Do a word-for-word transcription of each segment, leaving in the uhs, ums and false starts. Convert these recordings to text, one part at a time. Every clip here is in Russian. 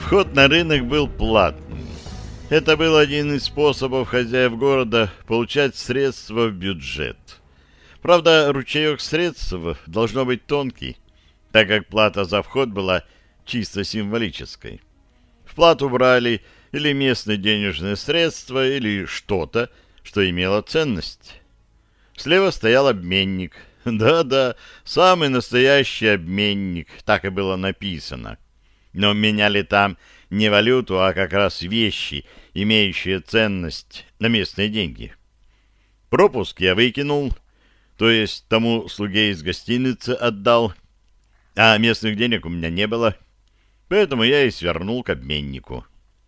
Вход на рынок был платным. Это был один из способов хозяев города получать средства в бюджет. Правда, ручеек средств должно быть тонкий, так как плата за вход была чисто символической. В плату брали или местные денежные средства, или что-то, что имело ценность. Слева стоял обменник. Да-да, самый настоящий обменник, так и было написано. Но меняли там не валюту, а как раз вещи, имеющие ценность на местные деньги. Пропуск я выкинул, то есть тому слуге из гостиницы отдал, а местных денег у меня не было, поэтому я и свернул к обменнику.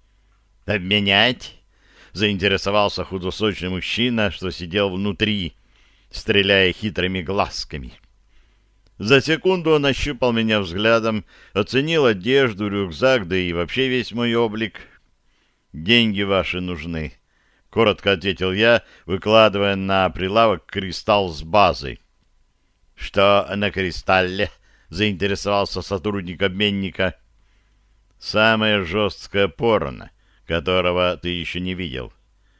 «Обменять?» — заинтересовался худосочный мужчина, что сидел внутри, стреляя хитрыми глазками. За секунду он ощупал меня взглядом, оценил одежду, рюкзак, да и вообще весь мой облик. «Деньги ваши нужны», — коротко ответил я, выкладывая на прилавок кристалл с базой. «Что на кристалле?» — заинтересовался сотрудник обменника. «Самое жесткое порно, которого ты еще не видел».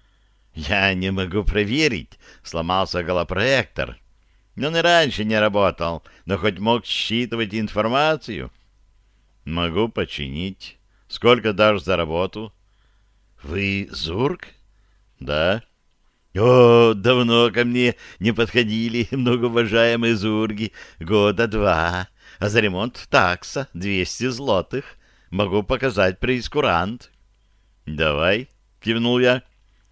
«Я не могу проверить», — сломался голопроектор. «Он и раньше не работал, но хоть мог считывать информацию». «Могу починить. Сколько дашь за работу?» «Вы Зург?» «Да». «О, давно ко мне не подходили многоуважаемые Зурги. Года два. А за ремонт такса двести злотых. Могу показать прейскурант». «Давай», — кивнул я.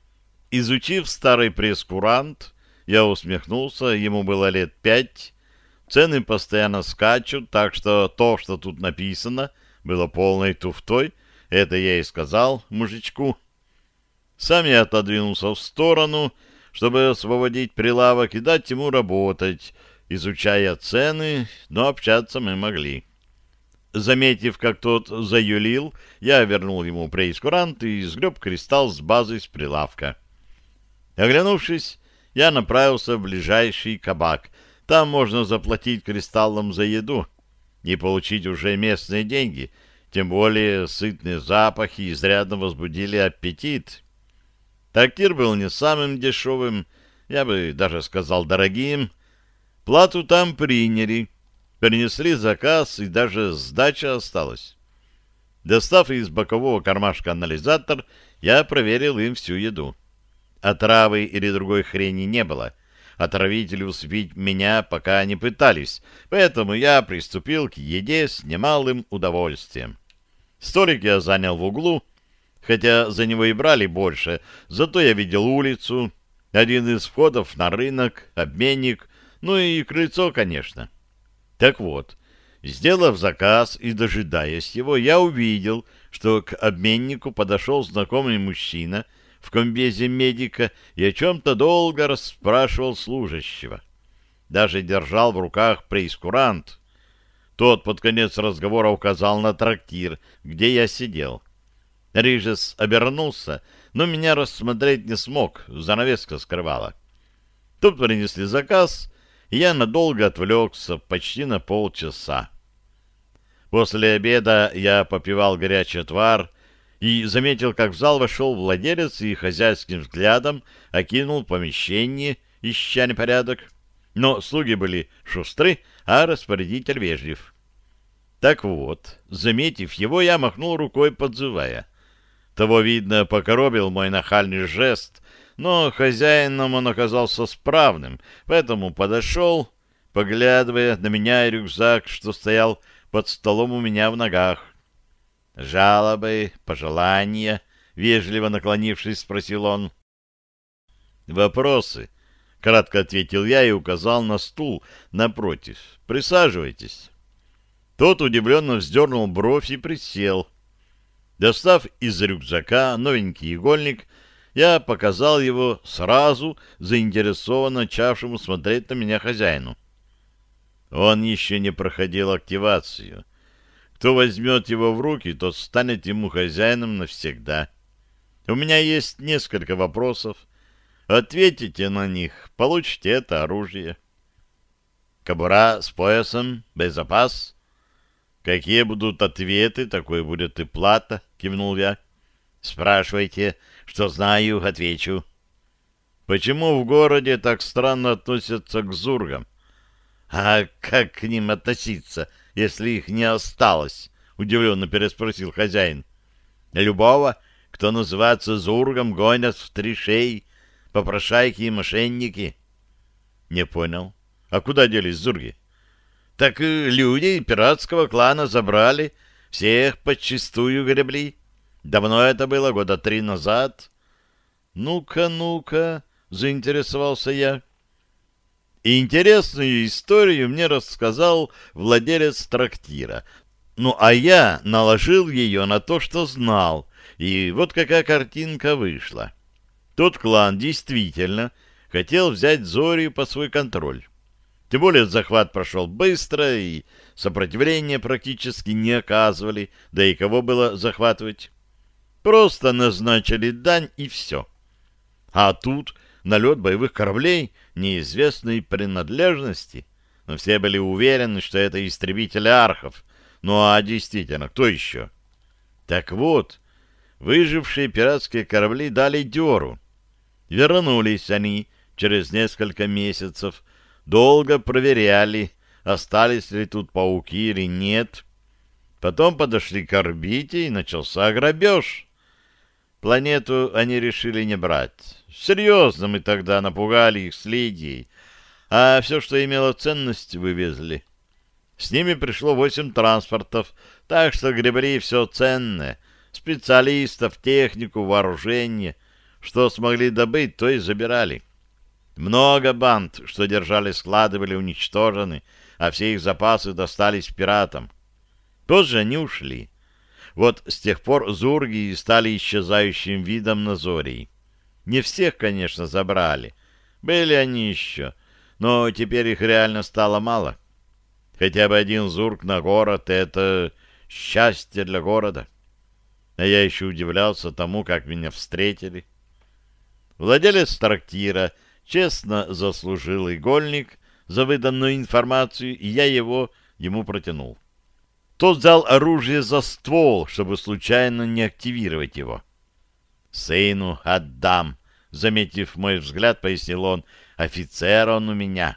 Изучив старый прейскурант, я усмехнулся, ему было лет пять. Цены постоянно скачут, так что то, что тут написано, было полной туфтой. Это я и сказал мужичку. Сам я отодвинулся в сторону, чтобы освободить прилавок и дать ему работать, изучая цены, но общаться мы могли. Заметив, как тот заюлил, я вернул ему прейскурант и сгреб кристалл с базой с прилавка. Оглянувшись, я направился в ближайший кабак. Там можно заплатить кристаллом за еду и получить уже местные деньги, тем более сытные запахи изрядно возбудили аппетит. Трактир был не самым дешевым, я бы даже сказал дорогим. Плату там приняли, принесли заказ, и даже сдача осталась. Достав из бокового кармашка анализатор, я проверил им всю еду. Отравы или другой хрени не было. Отравители усыпить меня пока не пытались, поэтому я приступил к еде с немалым удовольствием. Столик я занял в углу, хотя за него и брали больше, зато я видел улицу, один из входов на рынок, обменник, ну и крыльцо, конечно. Так вот, сделав заказ и дожидаясь его, я увидел, что к обменнику подошел знакомый мужчина в комбезе медика и о чем-то долго расспрашивал служащего. Даже держал в руках прейскурант. Тот под конец разговора указал на трактир, где я сидел. Рижес обернулся, но меня рассмотреть не смог, занавеска скрывала. Тут принесли заказ, и я надолго отвлекся, почти на полчаса. После обеда я попивал горячий отвар и заметил, как в зал вошел владелец и хозяйским взглядом окинул помещение, ища непорядок. Но слуги были шустры, а распорядитель вежлив. Так вот, заметив его, я махнул рукой, подзывая. Того, видно, покоробил мой нахальный жест, но хозяином он оказался справным, поэтому подошел, поглядывая на меня и рюкзак, что стоял под столом у меня в ногах. «Жалобы, пожелания?» — вежливо наклонившись, спросил он. «Вопросы?» — кратко ответил я и указал на стул напротив. «Присаживайтесь». Тот удивленно вздернул бровь и присел. Достав из рюкзака новенький игольник, я показал его сразу заинтересованно начавшему смотреть на меня хозяину. Он еще не проходил активацию. Кто возьмет его в руки, тот станет ему хозяином навсегда. У меня есть несколько вопросов. Ответите на них, получите это оружие. Кобура с поясом, боезапас. Какие будут ответы, такой будет и плата, кивнул я. Спрашивайте, что знаю, отвечу. Почему в городе так странно относятся к зургам? А как к ним относиться, если их не осталось? Удивленно переспросил хозяин. Любого, кто называется зургом, гонят в три шеи, попрошайки и мошенники. Не понял. А куда делись зурги? Так люди пиратского клана забрали, всех подчистую гребли. Давно это было, года три назад. Ну-ка, ну-ка, заинтересовался я. И интересную историю мне рассказал владелец трактира. Ну, а я наложил ее на то, что знал. И вот какая картинка вышла. Тот клан действительно хотел взять Зорию под свой контроль. Тем более захват прошел быстро, и сопротивления практически не оказывали, да и кого было захватывать. Просто назначили дань, и все. А тут налет боевых кораблей неизвестной принадлежности. Но все были уверены, что это истребители архов. Ну а действительно, кто еще? Так вот, выжившие пиратские корабли дали дёру. Вернулись они через несколько месяцев, долго проверяли, остались ли тут пауки или нет. Потом подошли к орбите, и начался грабеж. Планету они решили не брать. Серьезно мы тогда напугали их с Лидией, а все, что имело ценность, вывезли. С ними пришло восемь транспортов, так что гребли все ценное, специалистов, технику, вооружение. Что смогли добыть, то и забирали. Много банд, что держали склады, были уничтожены, а все их запасы достались пиратам. Позже они ушли. Вот с тех пор зурги стали исчезающим видом на Зории. Не всех, конечно, забрали. Были они еще, но теперь их реально стало мало. Хотя бы один зург на город — это счастье для города. А я еще удивлялся тому, как меня встретили. Владелец трактира честно заслужил игольник за выданную информацию, и я его ему протянул. Тот взял оружие за ствол, чтобы случайно не активировать его. «Сыну отдам», — заметив мой взгляд, пояснил он. «Офицер он у меня».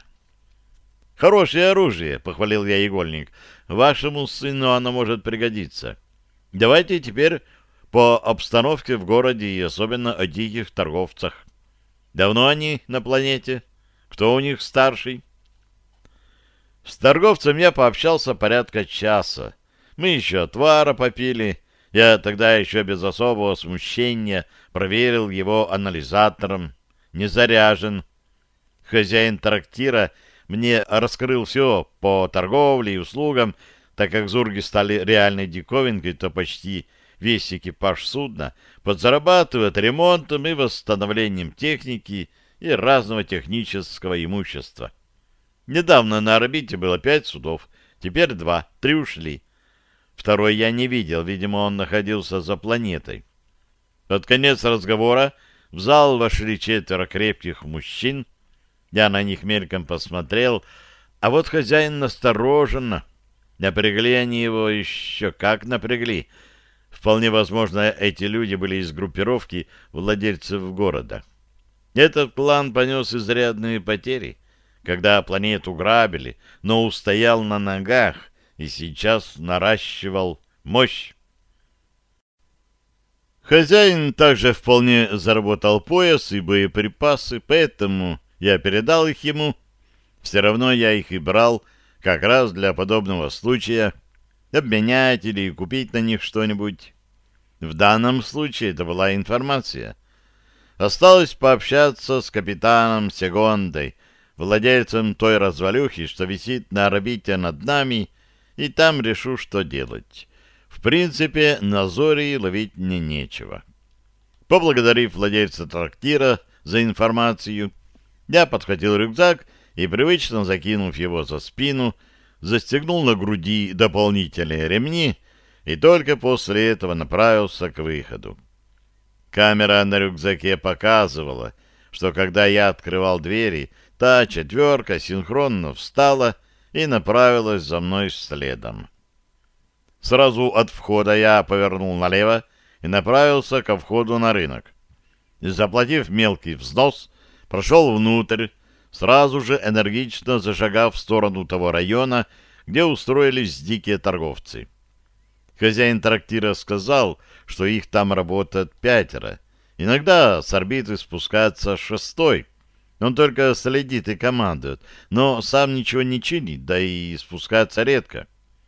«Хорошее оружие», — похвалил я игольник. «Вашему сыну оно может пригодиться. Давайте теперь по обстановке в городе и особенно о диких торговцах. Давно они на планете? Кто у них старший?» С торговцем я пообщался порядка часа. Мы еще отвара попили. Я тогда еще без особого смущения проверил его анализатором. Не заряжен. Хозяин трактира мне раскрыл все по торговле и услугам. Так как зурги стали реальной диковинкой, то почти весь экипаж судна подзарабатывает ремонтом и восстановлением техники и разного технического имущества. Недавно на орбите было пять судов, теперь два, три ушли. Второй я не видел, видимо, он находился за планетой. Под конец разговора в зал вошли четверо крепких мужчин. Я на них мельком посмотрел, а вот хозяин настороженно. Напрягли они его еще как напрягли. Вполне возможно, эти люди были из группировки владельцев города. Этот клан понес изрядные потери, когда планету грабили, но устоял на ногах и сейчас наращивал мощь. Хозяин также вполне заработал пояс и боеприпасы, поэтому я передал их ему. Все равно я их и брал как раз для подобного случая, обменять или купить на них что-нибудь. В данном случае это была информация. Осталось пообщаться с капитаном Сегондой, владельцем той развалюхи, что висит на орбите над нами, и там решу, что делать. В принципе, на Зории ловить мне нечего. Поблагодарив владельца трактира за информацию, я подхватил рюкзак и, привычно закинув его за спину, застегнул на груди дополнительные ремни и только после этого направился к выходу. Камера на рюкзаке показывала, что когда я открывал двери, та четверка синхронно встала и направилась за мной следом. Сразу от входа я повернул налево и направился ко входу на рынок. Заплатив мелкий взнос, прошел внутрь, сразу же энергично зашагав в сторону того района, где устроились дикие торговцы. Хозяин трактира сказал, что их там работает пятеро. Иногда с орбиты спускается шестой. Он только следит и командует, но сам ничего не чинит, да и спускается редко.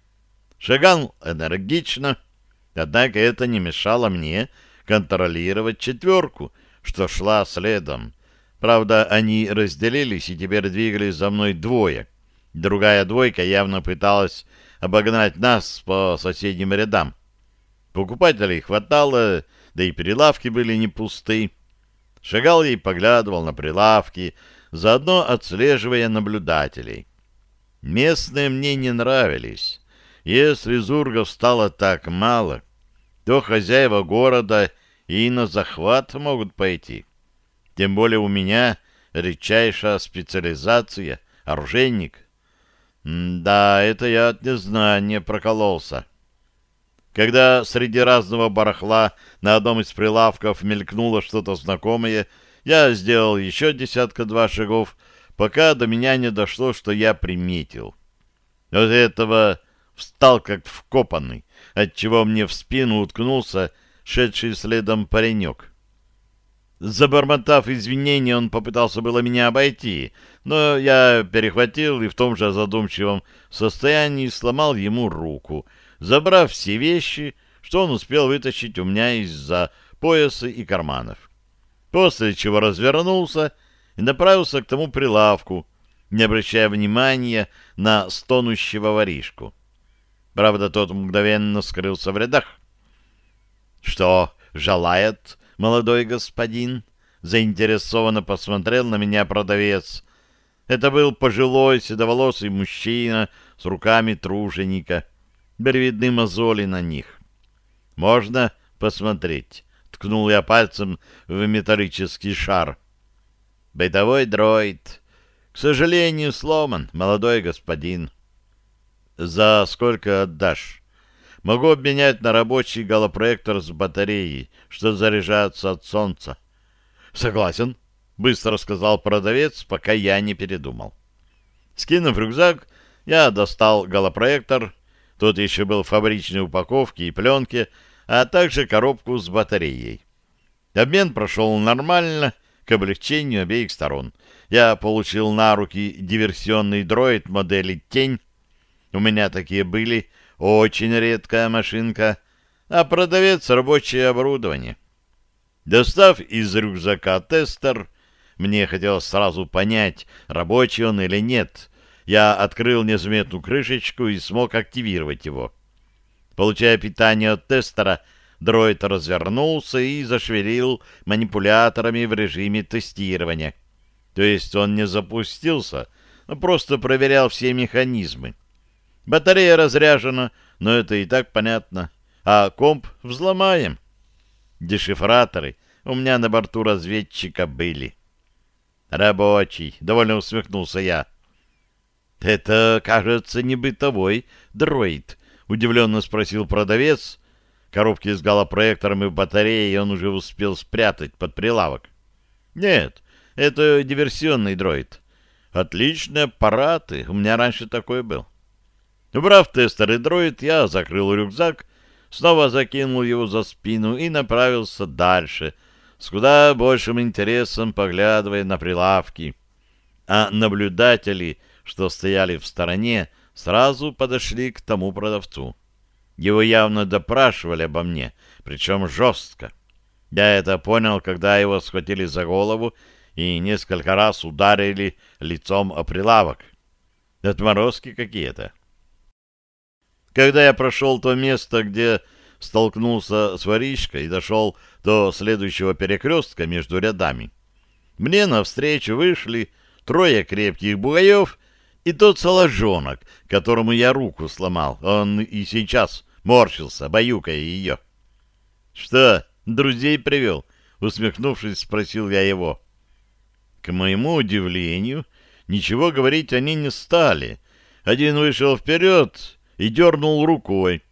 Шагал энергично, однако это не мешало мне контролировать четверку, что шла следом. Правда, они разделились и теперь двигались за мной двое. Другая двойка явно пыталась обогнать нас по соседним рядам. Покупателей хватало, да и прилавки были не пусты. Шагал и поглядывал на прилавки, заодно отслеживая наблюдателей. Местные мне не нравились. Если зургов стало так мало, то хозяева города и на захват могут пойти. Тем более у меня редчайшая специализация — оружейник. М да, это я от незнания прокололся. Когда среди разного барахла на одном из прилавков мелькнуло что-то знакомое, я сделал еще десятка-два шагов, пока до меня не дошло, что я приметил. Вот этого встал как вкопанный, отчего мне в спину уткнулся шедший следом паренек. Забормотав извинения, он попытался было меня обойти, но я перехватил и в том же задумчивом состоянии сломал ему руку, забрав все вещи, что он успел вытащить у меня из-за пояса и карманов. После чего развернулся и направился к тому прилавку, не обращая внимания на стонущего воришку. Правда, тот мгновенно скрылся в рядах. — Что желает молодой господин? — заинтересованно посмотрел на меня продавец. Это был пожилой седоволосый мужчина с руками труженика. Были видны мозоли на них. — Можно посмотреть? — ткнул я пальцем в металлический шар. — Бытовой дроид. К сожалению, сломан, молодой господин. — За сколько отдашь? Могу обменять на рабочий голопроектор с батареей, что заряжается от солнца. — Согласен, — быстро сказал продавец, пока я не передумал. Скинув рюкзак, я достал голопроектор, тот еще был в фабричной упаковке и пленке, а также коробку с батареей. Обмен прошел нормально, к облегчению обеих сторон. Я получил на руки диверсионный дроид модели «Тень». У меня такие были, очень редкая машинка, а продавец — рабочее оборудование. Достав из рюкзака тестер, мне хотелось сразу понять, рабочий он или нет. Я открыл незаметную крышечку и смог активировать его. Получая питание от тестера, дроид развернулся и зашевелил манипуляторами в режиме тестирования. То есть он не запустился, а просто проверял все механизмы. Батарея разряжена, но это и так понятно. А комп взломаем. Дешифраторы у меня на борту разведчика были. Рабочий, довольно усмехнулся я. Это, кажется, не бытовой дроид, удивленно спросил продавец. Коробки с голопроектором и батареей он уже успел спрятать под прилавок. Нет, это диверсионный дроид. Отличные аппараты, у меня раньше такой был. Убрав тестер и дроид, я закрыл рюкзак, снова закинул его за спину и направился дальше, с куда большим интересом поглядывая на прилавки. А наблюдатели, что стояли в стороне, сразу подошли к тому продавцу. Его явно допрашивали обо мне, причем жестко. Я это понял, когда его схватили за голову и несколько раз ударили лицом о прилавок. Отморозки какие-то. Когда я прошел то место, где столкнулся с воришкой и дошел до следующего перекрестка между рядами, мне навстречу вышли трое крепких бугаев и тот соложонок, которому я руку сломал. Он и сейчас морщился, баюкая ее. — Что, друзей привел? — усмехнувшись, спросил я его. К моему удивлению, ничего говорить они не стали. Один вышел вперед и дернул рукой.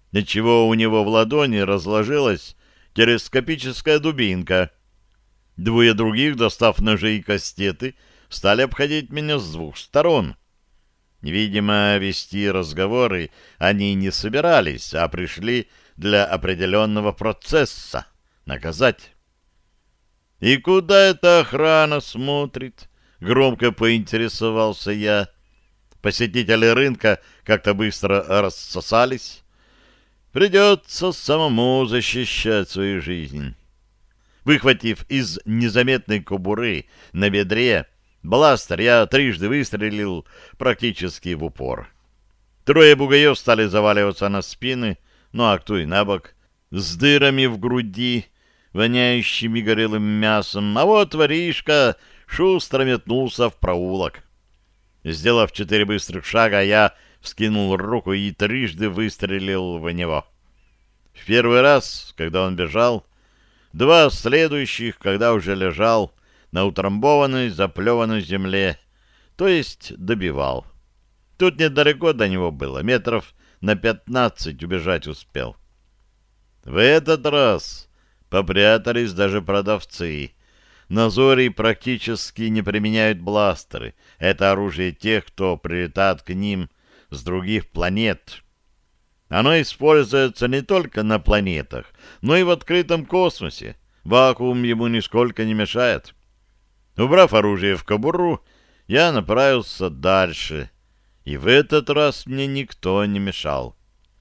отчего у него в ладони разложилась телескопическая дубинка. Двое других, достав ножи и кастеты, стали обходить меня с двух сторон. Видимо, вести разговоры они не собирались, а пришли для определенного процесса — наказать. «И куда эта охрана смотрит?» — громко поинтересовался я. Посетители рынка как-то быстро рассосались. Придется самому защищать свою жизнь. Выхватив из незаметной кобуры на бедре бластер, я трижды выстрелил практически в упор. Трое бугаев стали заваливаться на спины, ну а кто и на бок, с дырами в груди, воняющими горелым мясом, а вот воришка шустро метнулся в проулок. Сделав четыре быстрых шага, я вскинул руку и трижды выстрелил в него. В первый раз, когда он бежал, два следующих, когда уже лежал на утрамбованной, заплеванной земле, то есть добивал. Тут недалеко до него было, метров на пятнадцать убежать успел. В этот раз попрятались даже продавцы. На Зоре практически не применяют бластеры. Это оружие тех, кто прилетает к ним с других планет. Оно используется не только на планетах, но и в открытом космосе. Вакуум ему нисколько не мешает. Убрав оружие в кобуру, я направился дальше. И в этот раз мне никто не мешал.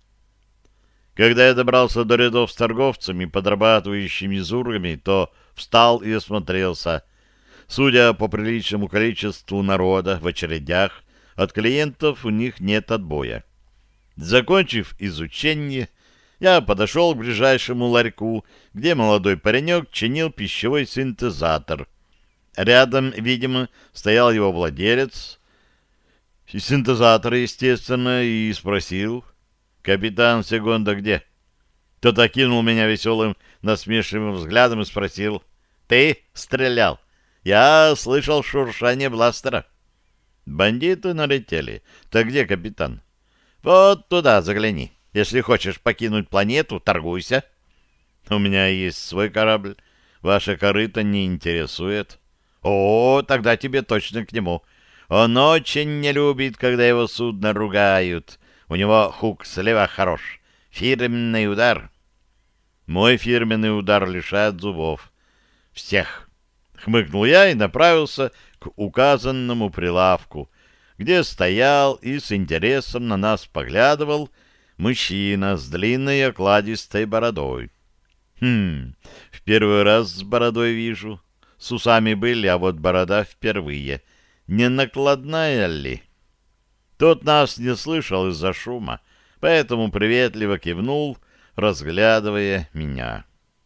Когда я добрался до рядов с торговцами, подрабатывающими зургами, то встал и осмотрелся. Судя по приличному количеству народа в очередях, от клиентов у них нет отбоя. Закончив изучение, я подошел к ближайшему ларьку, где молодой паренек чинил пищевой синтезатор. Рядом, видимо, стоял его владелец, синтезатора, естественно, и спросил: «Капитан Сегонда где?» Тот окинул меня веселым, насмешливым взглядом и спросил: «Ты стрелял? Я слышал шуршание бластера». «Бандиты налетели. Так где капитан?» «Вот туда загляни. Если хочешь покинуть планету, торгуйся». «У меня есть свой корабль. Ваша корыто не интересует». «О, тогда тебе точно к нему. Он очень не любит, когда его судно ругают. У него хук слева хорош. Фирменный удар». «Мой фирменный удар лишает зубов». «Всех». Хмыкнул я и направился к указанному прилавку, где стоял и с интересом на нас поглядывал мужчина с длинной окладистой бородой. Хм, в первый раз с бородой вижу. С усами были, а вот борода впервые. Не накладная ли? Тот нас не слышал из-за шума, поэтому приветливо кивнул, разглядывая меня.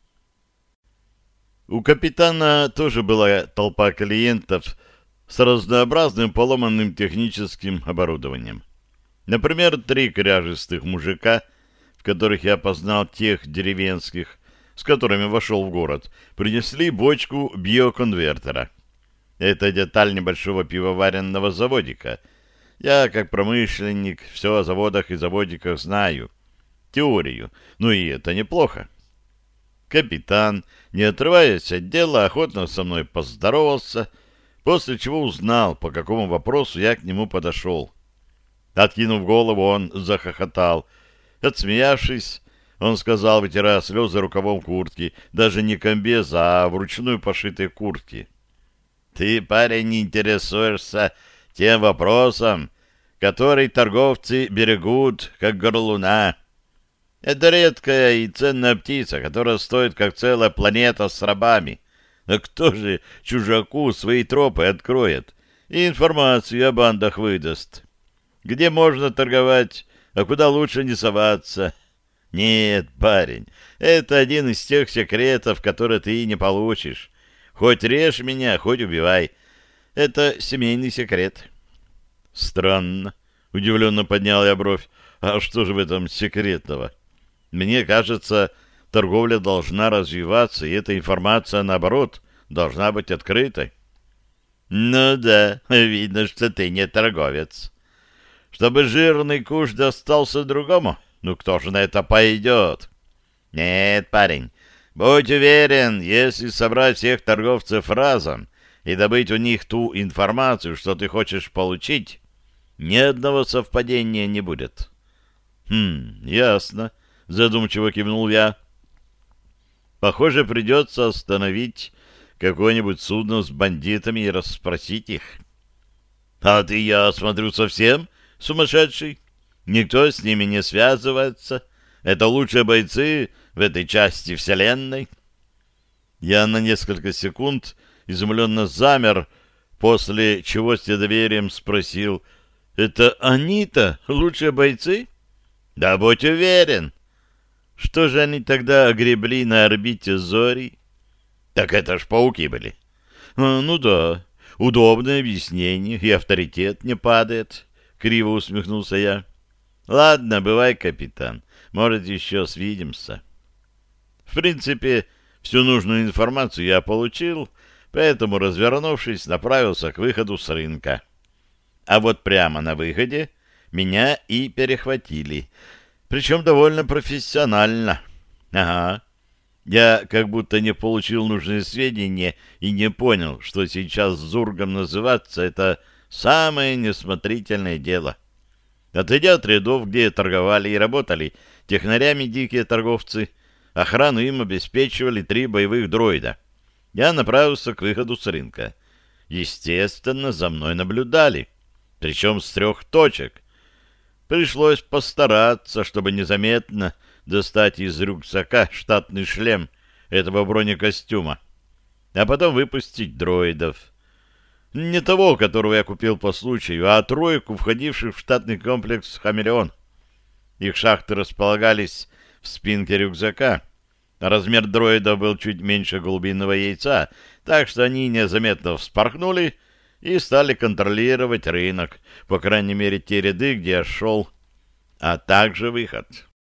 У капитана тоже была толпа клиентов с разнообразным поломанным техническим оборудованием. Например, три кряжестых мужика, в которых я познал тех деревенских, с которыми вошел в город, принесли бочку биоконвертера. Это деталь небольшого пивоваренного заводика. Я, как промышленник, все о заводах и заводиках знаю. Теорию. Ну и это неплохо. Капитан, не отрываясь от дела, охотно со мной поздоровался, после чего узнал, по какому вопросу я к нему подошел. Откинув голову, он захохотал. Отсмеявшись, он сказал, вытирая слезы рукавом куртки, даже не комбеза, а вручную пошитой куртки: «Ты, парень, не интересуешься тем вопросом, который торговцы берегут, как горлуна. Это редкая и ценная птица, которая стоит, как целая планета с рабами. А кто же чужаку свои тропы откроет и информацию о бандах выдаст? Где можно торговать, а куда лучше не соваться? Нет, парень, это один из тех секретов, которые ты не получишь. Хоть режь меня, хоть убивай. Это семейный секрет». «Странно», — удивленно поднял я бровь. «А что же в этом секретного? Мне кажется, торговля должна развиваться, и эта информация, наоборот, должна быть открытой». «Ну да, видно, что ты не торговец. Чтобы жирный куш достался другому, Ну кто же на это пойдет? Нет, парень, будь уверен, если собрать всех торговцев разом и добыть у них ту информацию, что ты хочешь получить, ни одного совпадения не будет. Хм, ясно, задумчиво кивнул я. Похоже, придется остановить какое-нибудь судно с бандитами и расспросить их. А ты, я смотрю, совсем сумасшедший. Никто с ними не связывается. Это лучшие бойцы в этой части вселенной. Я на несколько секунд изумленно замер, после чего с недоверием спросил: «Это они-то лучшие бойцы?» «Да будь уверен». «Что же они тогда огребли на орбите Зори?» «Так это ж пауки были». А, «Ну да, удобное объяснение, и авторитет не падает», — криво усмехнулся я. «Ладно, бывай, капитан, может, еще свидимся». В принципе, всю нужную информацию я получил, поэтому, развернувшись, направился к выходу с рынка. А вот прямо на выходе меня и перехватили, причем довольно профессионально. Ага, я как будто не получил нужные сведения и не понял, что сейчас зургом называться — это самое несмотрительное дело. Отойдя от рядов, где торговали и работали технарями дикие торговцы, охрану им обеспечивали три боевых дроида. Я направился к выходу с рынка. Естественно, за мной наблюдали, причем с трех точек. Пришлось постараться, чтобы незаметно достать из рюкзака штатный шлем этого бронекостюма, а потом выпустить дроидов. Не того, которого я купил по случаю, а тройку, входивших в штатный комплекс «Хамелеон». Их шахты располагались в спинке рюкзака. Размер дроида был чуть меньше голубиного яйца, так что они незаметно вспорхнули и стали контролировать рынок, по крайней мере, те ряды, где я шел, а также выход.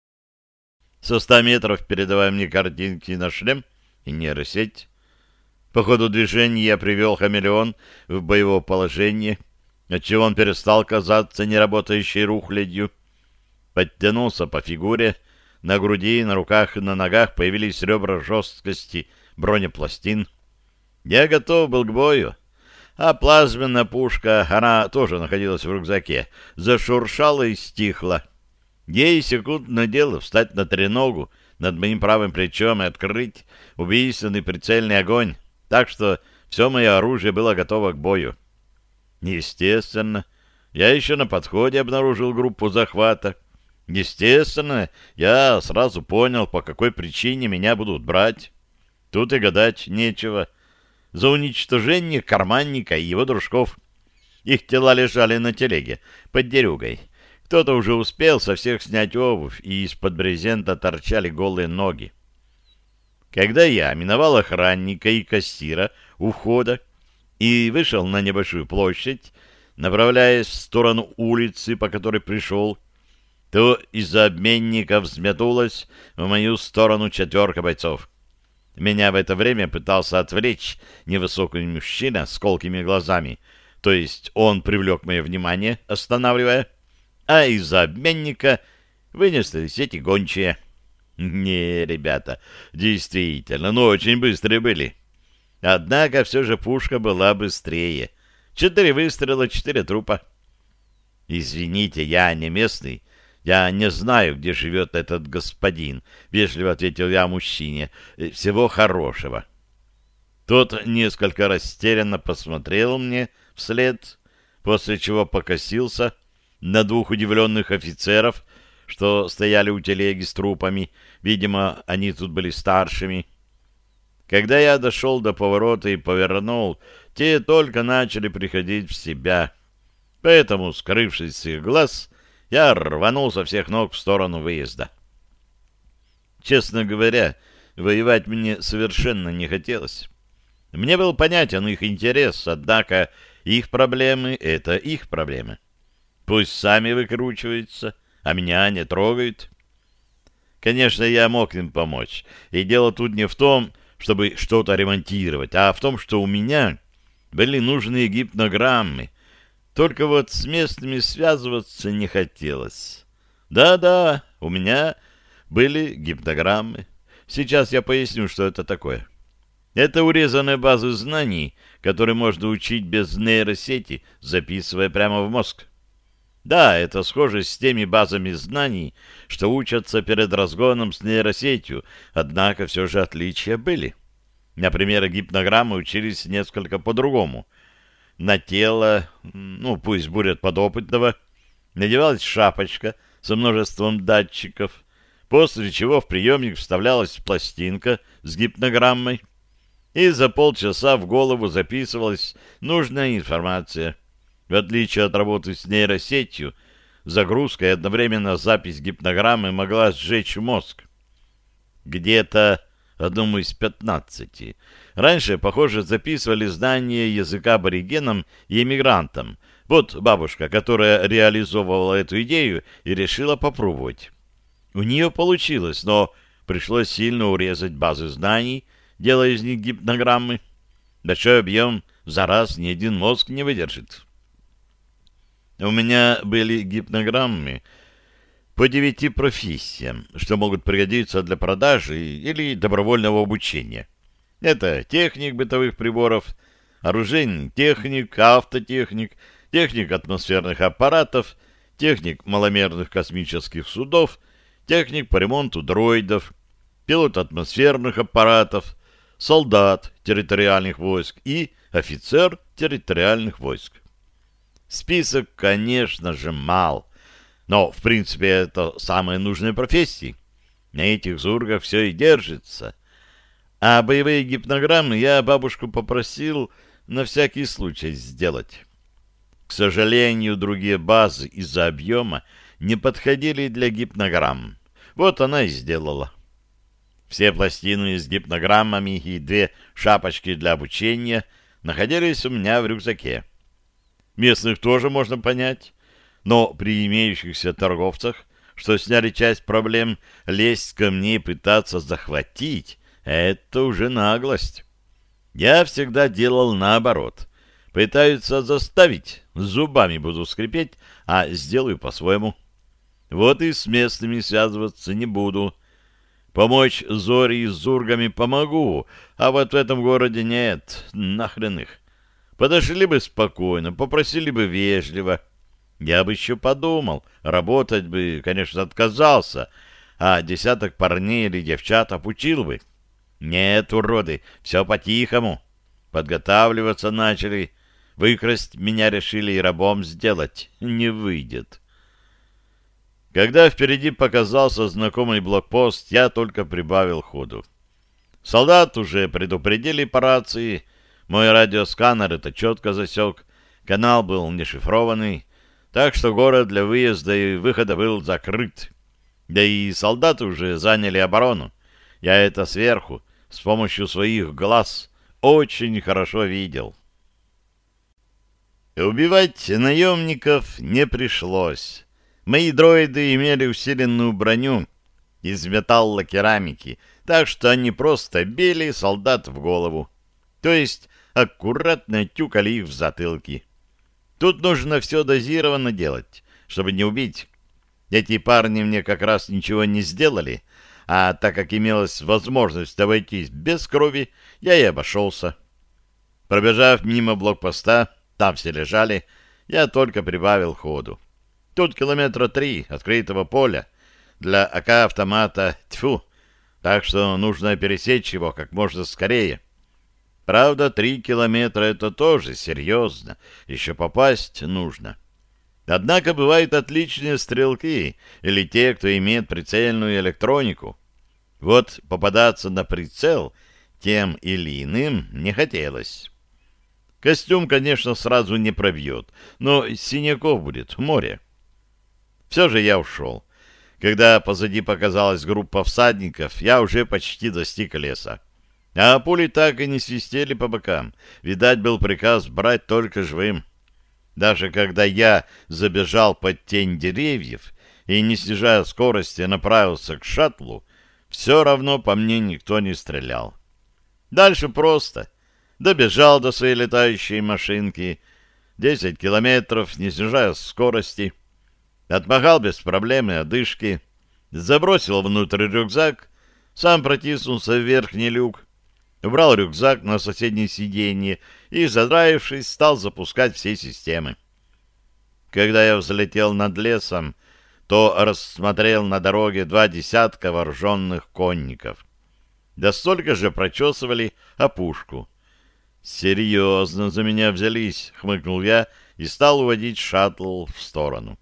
Со ста метров передавая мне картинки на шлем и нейросеть. По ходу движения я привел «Хамелеон» в боевое положение, отчего он перестал казаться неработающей рухлядью. Подтянулся по фигуре, на груди, на руках и на ногах появились ребра жесткости бронепластин. Я готов был к бою, а плазменная пушка, она тоже находилась в рюкзаке, зашуршала и стихла. Ей секундное дело встать на треногу над моим правым плечом и открыть убийственный прицельный огонь, так что все мое оружие было готово к бою. Естественно, я еще на подходе обнаружил группу захвата. Естественно, я сразу понял, по какой причине меня будут брать. Тут и гадать нечего. За уничтожение карманника и его дружков. Их тела лежали на телеге под дерюгой. Кто-то уже успел со всех снять обувь, и из-под брезента торчали голые ноги. Когда я миновал охранника и кассира у входа и вышел на небольшую площадь, направляясь в сторону улицы, по которой пришел, то из-за обменников взметнулась в мою сторону четверка бойцов. Меня в это время пытался отвлечь невысокий мужчина с колкими глазами, то есть он привлек мое внимание, останавливая, а из-за обменника вынеслись эти гончие. Не, ребята, действительно, ну очень быстрые были. Однако все же пушка была быстрее. Четыре выстрела, четыре трупа. Извините, я не местный. «Я не знаю, где живет этот господин», — вежливо ответил я мужчине. «Всего хорошего». Тот несколько растерянно посмотрел мне вслед, после чего покосился на двух удивленных офицеров, что стояли у телеги с трупами. Видимо, они тут были старшими. Когда я дошел до поворота и повернул, те только начали приходить в себя. Поэтому, скрывшись с их глаз, я рванул со всех ног в сторону выезда. Честно говоря, воевать мне совершенно не хотелось. Мне был понятен их интерес, однако их проблемы — это их проблемы. Пусть сами выкручиваются, а меня не трогают. Конечно, я мог им помочь, и дело тут не в том, чтобы что-то ремонтировать, а в том, что у меня были нужные гипнограммы. Только вот с местными связываться не хотелось. Да-да, у меня были гипнограммы. Сейчас я поясню, что это такое. Это урезанная база знаний, которые можно учить без нейросети, записывая прямо в мозг. Да, это схоже с теми базами знаний, что учатся перед разгоном с нейросетью, однако все же отличия были. Например, гипнограммы учились несколько по-другому. На тело, ну, пусть будет подопытного, надевалась шапочка со множеством датчиков, после чего в приемник вставлялась пластинка с гипнограммой, и за полчаса в голову записывалась нужная информация. В отличие от работы с нейросетью, загрузка и одновременно запись гипнограммы могла сжечь мозг. Где-то одному из пятнадцати. Раньше, похоже, записывали знания языка аборигенам и эмигрантам. Вот бабушка, которая реализовывала эту идею и решила попробовать. У нее получилось, но пришлось сильно урезать базы знаний, делая из них гипнограммы. Большой объем за раз ни один мозг не выдержит. У меня были гипнограммы по девяти профессиям, что могут пригодиться для продажи или добровольного обучения. Это техник бытовых приборов, оружейный техник, автотехник, техник атмосферных аппаратов, техник маломерных космических судов, техник по ремонту дроидов, пилот атмосферных аппаратов, солдат территориальных войск и офицер территориальных войск. Список, конечно же, мал, но, в принципе, это самые нужные профессии. На этих зургах все и держится. А боевые гипнограммы я бабушку попросил на всякий случай сделать. К сожалению, другие базы из-за объема не подходили для гипнограмм. Вот она и сделала. Все пластины с гипнограммами и две шапочки для обучения находились у меня в рюкзаке. Местных тоже можно понять, но при имеющихся торговцах, что сняли часть проблем, лезть ко мне и пытаться захватить — это уже наглость. Я всегда делал наоборот. Пытаются заставить, зубами буду скрипеть, а сделаю по-своему. Вот и с местными связываться не буду. Помочь Зоре и с зургами помогу, а вот в этом городе нет, нахрен их. Подошли бы спокойно, попросили бы вежливо. Я бы еще подумал, работать бы, конечно, отказался, а десяток парней или девчат обучил бы. Нет, уроды, все по-тихому. Подготавливаться начали, выкрасть меня решили и рабом сделать. Не выйдет. Когда впереди показался знакомый блокпост, я только прибавил ходу. Солдат уже предупредили по рации. Мой радиосканер это четко засек. Канал был не шифрованный, так что город для выезда и выхода был закрыт. Да и солдаты уже заняли оборону. Я это сверху, с помощью своих глаз, очень хорошо видел. Убивать наемников не пришлось. Мои дроиды имели усиленную броню из металлокерамики, так что они просто били солдат в голову. То есть аккуратно тюкали их в затылки. Тут нужно все дозированно делать, чтобы не убить. Эти парни мне как раз ничего не сделали, а так как имелась возможность обойтись без крови, я и обошелся. Пробежав мимо блокпоста, там все лежали, я только прибавил ходу. Тут километра три открытого поля. Для АК-автомата тьфу, так что нужно пересечь его как можно скорее. Правда, три километра — это тоже серьезно, еще попасть нужно. Однако бывают отличные стрелки или те, кто имеет прицельную электронику. Вот попадаться на прицел тем или иным не хотелось. Костюм, конечно, сразу не пробьет, но синяков будет море. Все же я ушел. Когда позади показалась группа всадников, я уже почти достиг леса. А пули так и не свистели по бокам. Видать, был приказ брать только живым. Даже когда я забежал под тень деревьев и, не снижая скорости, направился к шаттлу, все равно по мне никто не стрелял. Дальше просто. Добежал до своей летающей машинки, десять километров, не снижая скорости, отмахал без проблем и одышки, Забросил внутрь рюкзак, сам протиснулся в верхний люк, убрал рюкзак на соседнее сиденье и, задраившись, стал запускать все системы. Когда я взлетел над лесом, то рассмотрел на дороге два десятка вооруженных конников. Да столько же прочесывали опушку. «Серьезно за меня взялись», — хмыкнул я и стал уводить шаттл в сторону.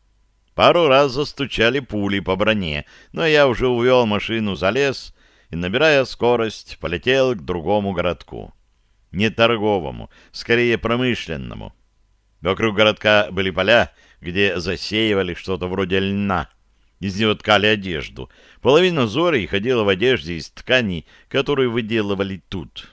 Пару раз застучали пули по броне, но я уже увел машину за лес и, набирая скорость, полетел к другому городку. Не торговому, скорее промышленному. Вокруг городка были поля, где засеивали что-то вроде льна. Из него ткали одежду. Половина зорей ходила в одежде из тканей, которую выделывали тут.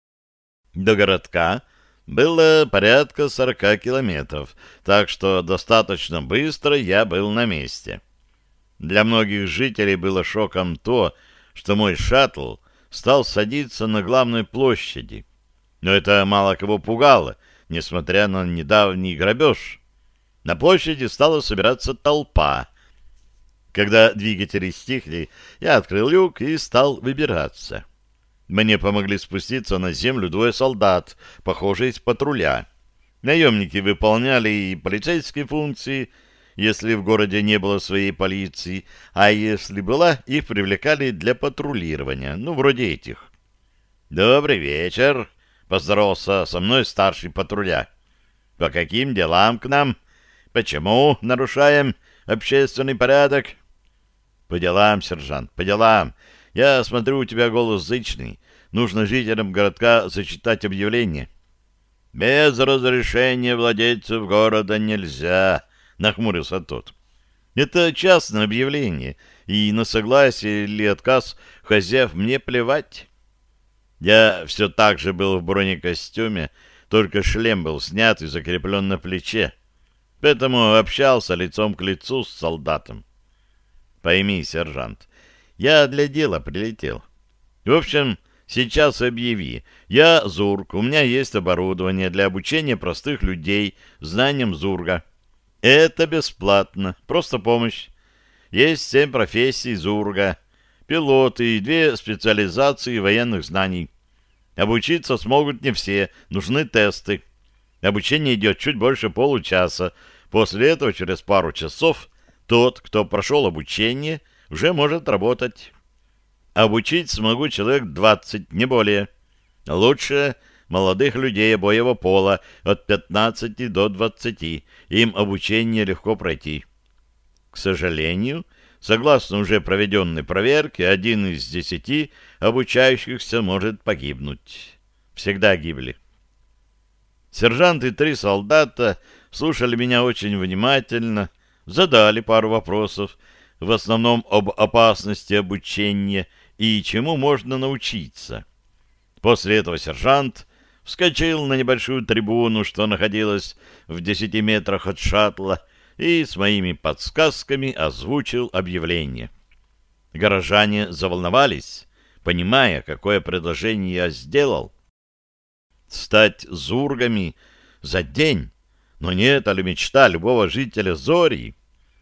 До городка было порядка сорока километров, так что достаточно быстро я был на месте. Для многих жителей было шоком то, что мой шаттл стал садиться на главной площади. Но это мало кого пугало, несмотря на недавний грабеж. На площади стала собираться толпа. Когда двигатели стихли, я открыл люк и стал выбираться. Мне помогли спуститься на землю двое солдат, похожие из патруля. Наемники выполняли и полицейские функции, если в городе не было своей полиции, а если была, их привлекали для патрулирования, ну, вроде этих. «Добрый вечер», — поздоровался со мной старший патруля. «По каким делам к нам? Почему нарушаем общественный порядок?» «По делам, сержант, по делам. Я смотрю, у тебя голос зычный. Нужно жителям городка зачитать объявление». «Без разрешения владельцев города нельзя», — нахмурился тот. «Это частное объявление, и на согласие или отказ хозяев мне плевать». Я все так же был в бронекостюме, только шлем был снят и закреплен на плече, поэтому общался лицом к лицу с солдатом. «Пойми, сержант, я для дела прилетел. В общем, сейчас объяви. Я Зург, у меня есть оборудование для обучения простых людей знаниям Зурга. Это бесплатно, просто помощь. Есть семь профессий Зурга, пилоты и две специализации военных знаний. Обучиться смогут не все, нужны тесты. Обучение идет чуть больше получаса. После этого, через пару часов, тот, кто прошел обучение, уже может работать. Обучить смогу человек двадцать, не более. Лучше молодых людей обоего пола, от пятнадцати до двадцати. Им обучение легко пройти. К сожалению, согласно уже проведенной проверке, один из десяти обучающихся может погибнуть. Всегда гибли. Сержант и три солдата слушали меня очень внимательно, задали пару вопросов, в основном об опасности обучения и чему можно научиться. После этого сержант вскочил на небольшую трибуну, что находилась в десяти метрах от шаттла, и с моими подсказками озвучил объявление. Горожане заволновались, понимая, какое предложение я сделал. Стать зургами за день, но не это ли мечта любого жителя Зории?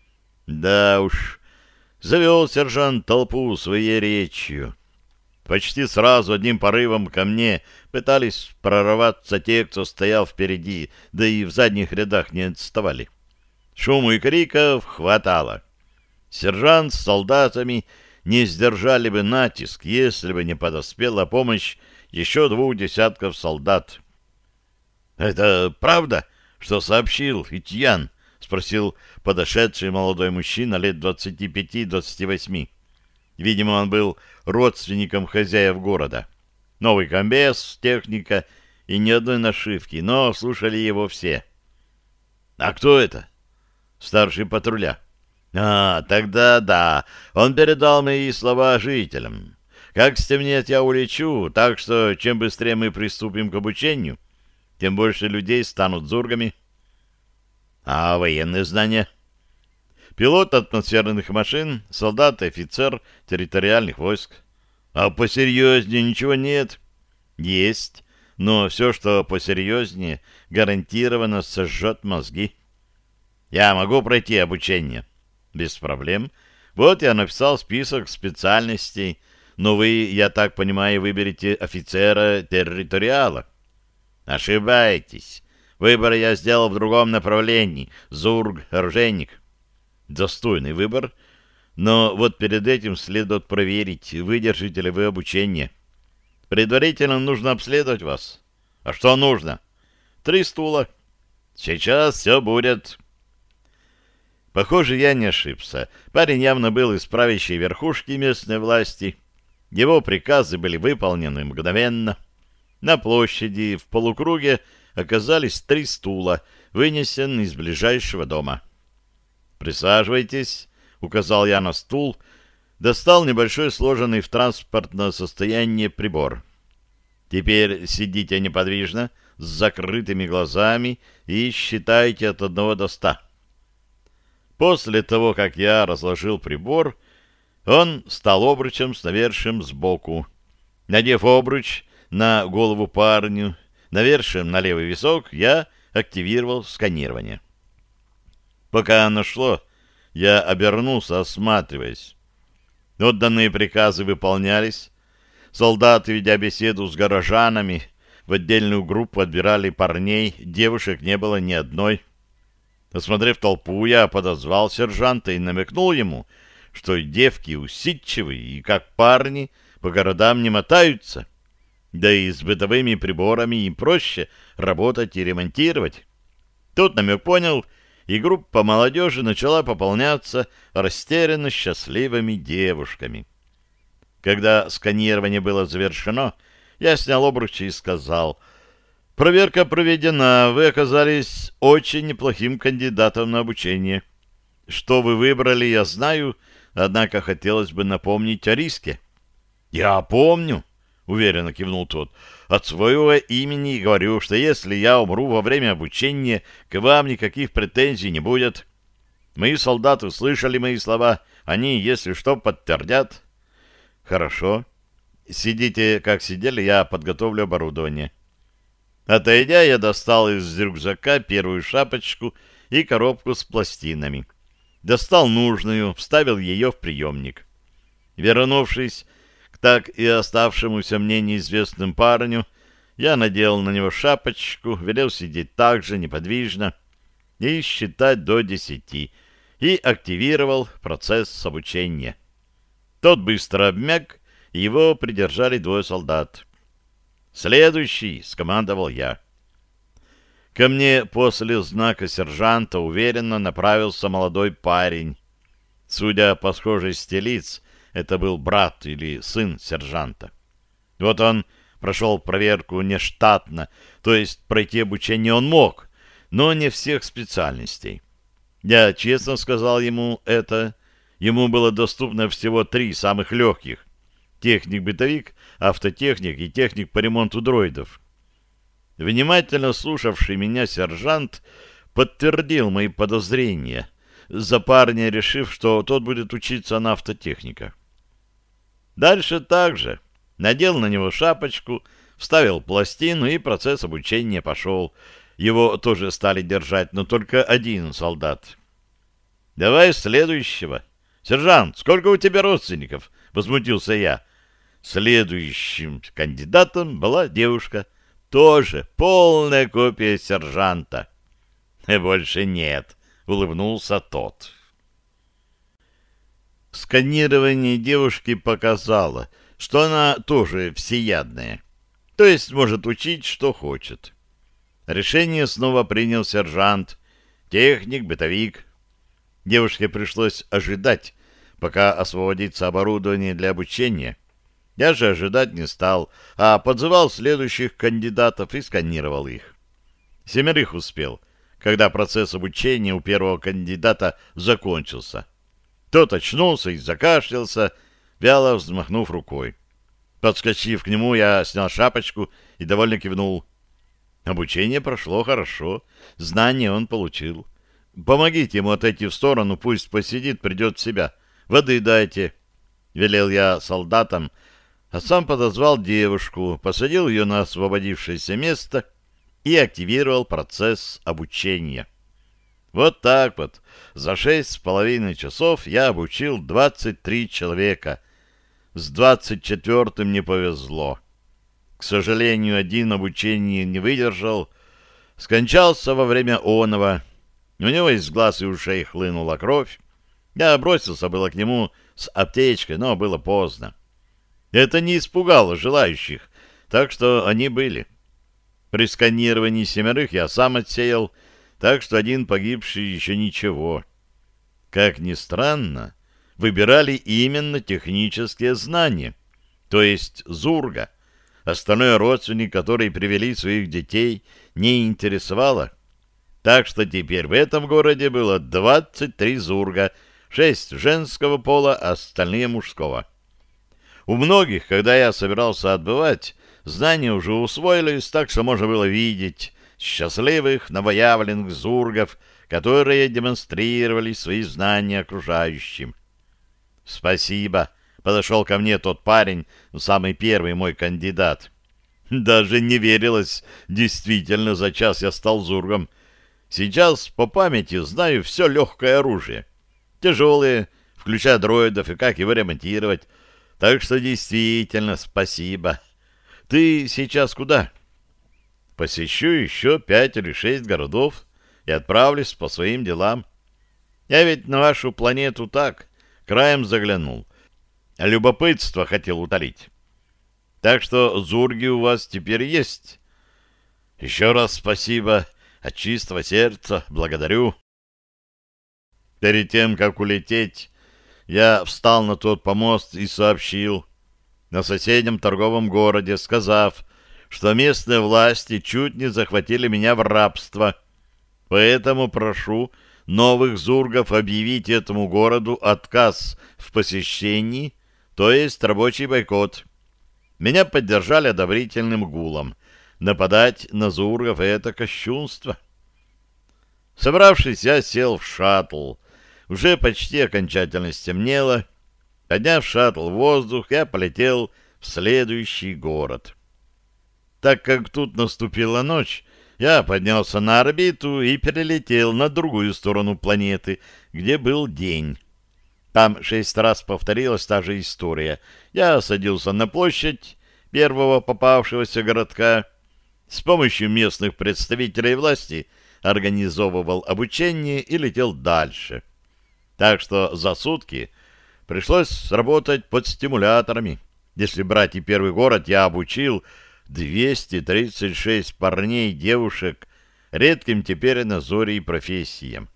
Да уж, завел сержант толпу своей речью. Почти сразу одним порывом ко мне пытались прорваться те, кто стоял впереди, да и в задних рядах не отставали. Шуму и криков хватало. Сержант с солдатами не сдержали бы натиск, если бы не подоспела помощь еще двух десятков солдат. — Это правда, что сообщил Итьян? — спросил подошедший молодой мужчина лет двадцати пяти двадцати восьми. Видимо, он был родственником хозяев города. Новый комбез, техника и ни одной нашивки, но слушали его все. — А кто это? — Старший патруля. — А, тогда да, он передал мои слова жителям. Как стемнеет, я улечу, так что чем быстрее мы приступим к обучению, тем больше людей станут зургами. — А военные знания? — Пилот атмосферных машин, солдат и офицер территориальных войск. — А посерьезнее ничего нет? — Есть, но все, что посерьезнее, гарантированно сожжет мозги. — Я могу пройти обучение? — Без проблем. Вот я написал список специальностей, но вы, я так понимаю, выберете офицера территориала. Ошибаетесь. Выбор я сделал в другом направлении. Зург, оружейник. Достойный выбор, но вот перед этим следует проверить, выдержите ли вы обучение. Предварительно нужно обследовать вас. А что нужно? Три стула. Сейчас все будет. Похоже, я не ошибся. Парень явно был из правящей верхушки местной власти. Его приказы были выполнены мгновенно. На площади в полукруге оказались три стула, вынесенные из ближайшего дома. «Присаживайтесь», — указал я на стул, достал небольшой сложенный в транспортное состояние прибор. «Теперь сидите неподвижно, с закрытыми глазами и считайте от одного до ста». После того, как я разложил прибор, он стал обручем с навершием сбоку. Надев обруч на голову парню, навершием на левый висок, я активировал сканирование. Пока оно шло, я обернулся, осматриваясь. Отданные приказы выполнялись. Солдаты, ведя беседу с горожанами, в отдельную группу отбирали парней, девушек не было ни одной. Осмотрев толпу, я подозвал сержанта и намекнул ему, что девки усидчивые и, как парни, по городам не мотаются. Да и с бытовыми приборами им проще работать и ремонтировать. Тут намек понял, и группа молодежи начала пополняться растерянно счастливыми девушками. Когда сканирование было завершено, я снял обручи и сказал: «Проверка проведена, вы оказались очень неплохим кандидатом на обучение. Что вы выбрали, я знаю, однако хотелось бы напомнить о риске». «Я помню», — уверенно кивнул тот. «От своего имени говорю, что если я умру во время обучения, к вам никаких претензий не будет. Мои солдаты слышали мои слова, они, если что, подтвердят». «Хорошо. Сидите, как сидели, я подготовлю оборудование». Отойдя, я достал из рюкзака первую шапочку и коробку с пластинами. Достал нужную, вставил ее в приемник. Вернувшись к так и оставшемуся мне неизвестным парню, я надел на него шапочку, велел сидеть так же неподвижно и считать до десяти, и активировал процесс обучения. Тот быстро обмяк, и его придержали двое солдат. «Следующий!» — скомандовал я. Ко мне после знака сержанта уверенно направился молодой парень. Судя по схожести лиц, это был брат или сын сержанта. Вот он прошел проверку нештатно, то есть пройти обучение он мог, но не всех специальностей. Я честно сказал ему это. Ему было доступно всего три самых легких: техник-бытовик, автотехник и техник по ремонту дроидов. Внимательно слушавший меня сержант подтвердил мои подозрения, за парня решив, что тот будет учиться на автотехника. Дальше также надел на него шапочку, вставил пластину, и процесс обучения пошел. Его тоже стали держать, но только один солдат. «Давай следующего. Сержант, сколько у тебя родственников?» — возмутился я. Следующим кандидатом была девушка, тоже полная копия сержанта. «Больше нет», — улыбнулся тот. Сканирование девушки показало, что она тоже всеядная, то есть может учить, что хочет. Решение снова принял сержант, техник-бытовик. Девушке пришлось ожидать, пока освободится оборудование для обучения. Я же ожидать не стал, а подзывал следующих кандидатов и сканировал их. Семерых успел, когда процесс обучения у первого кандидата закончился. Тот очнулся и закашлялся, вяло взмахнув рукой. Подскочив к нему, я снял шапочку и довольно кивнул. Обучение прошло хорошо, знания он получил. Помогите ему отойти в сторону, пусть посидит, придет в себя. Воды дайте, — велел я солдатам, а сам подозвал девушку, посадил ее на освободившееся место и активировал процесс обучения. Вот так вот. За шесть с половиной часов я обучил двадцать три человека. С двадцать четвертым не повезло. К сожалению, один обучение не выдержал. Скончался во время оного. У него из глаз и ушей хлынула кровь. Я бросился было к нему с аптечкой, но было поздно. Это не испугало желающих, так что они были. При сканировании семерых я сам отсеял, так что один погибший еще ничего. Как ни странно, выбирали именно технические знания, то есть Зурга. Остальное родственник, которые привели своих детей, не интересовало. Так что теперь в этом городе было двадцать три Зурга, шесть женского пола, а остальные мужского. У многих, когда я собирался отбывать, знания уже усвоились, так что можно было видеть счастливых новоявленных зургов, которые демонстрировали свои знания окружающим. «Спасибо», — подошел ко мне тот парень, самый первый мой кандидат. Даже не верилось, действительно, за час я стал зургом. Сейчас по памяти знаю все легкое оружие. Тяжелые, включая дроидов и как его ремонтировать. Так что действительно спасибо. Ты сейчас куда? Посещу еще пять или шесть городов и отправлюсь по своим делам. Я ведь на вашу планету так, краем заглянул. Любопытство хотел утолить. Так что зурги у вас теперь есть. Еще раз спасибо. От чистого сердца благодарю. Перед тем, как улететь, я встал на тот помост и сообщил на соседнем торговом городе, сказав, что местные власти чуть не захватили меня в рабство. Поэтому прошу новых зургов объявить этому городу отказ в посещении, то есть рабочий бойкот. Меня поддержали одобрительным гулом. Нападать на зургов — это кощунство. Собравшись, я сел в шаттл. Уже почти окончательно стемнело. Подняв шаттл в воздух, я полетел в следующий город. Так как тут наступила ночь, я поднялся на орбиту и перелетел на другую сторону планеты, где был день. Там шесть раз повторилась та же история. Я садился на площадь первого попавшегося городка, с помощью местных представителей власти организовывал обучение и летел дальше. Так что за сутки пришлось работать под стимуляторами. Если брать и первый город, я обучил двести тридцать шесть парней и девушек редким теперь на зоре и профессиям.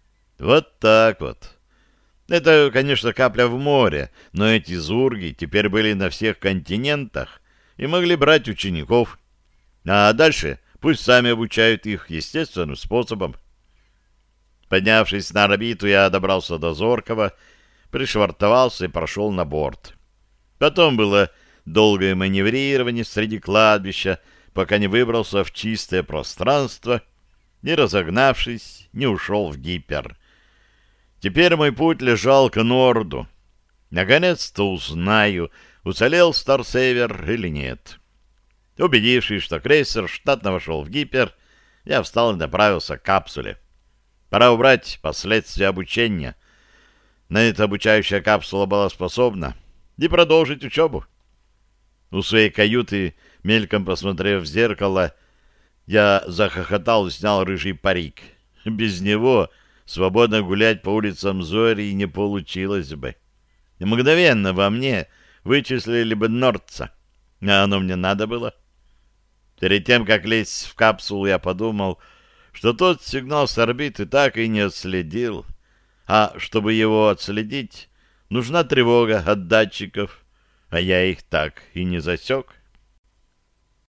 Вот так вот. Это, конечно, капля в море, но эти зурги теперь были на всех континентах и могли брать учеников. А дальше пусть сами обучают их естественным способом. Поднявшись на орбиту, я добрался до Зоркова, пришвартовался и прошел на борт. Потом было долгое маневрирование среди кладбища, пока не выбрался в чистое пространство и, разогнавшись, не ушел в гипер. Теперь мой путь лежал к Норду. Наконец-то узнаю, уцелел Старсейвер или нет. Убедившись, что крейсер штатно вошел в гипер, я встал и направился к капсуле. Пора убрать последствия обучения. На это обучающая капсула была способна и продолжить учебу. У своей каюты, мельком посмотрев в зеркало, я захохотал и снял рыжий парик. Без него свободно гулять по улицам Зори не получилось бы. Мгновенно во мне вычислили бы Нордца, а оно мне надо было. Перед тем, как лезть в капсулу, я подумал, что тот сигнал с орбиты так и не отследил. А чтобы его отследить, нужна тревога от датчиков, а я их так и не засек.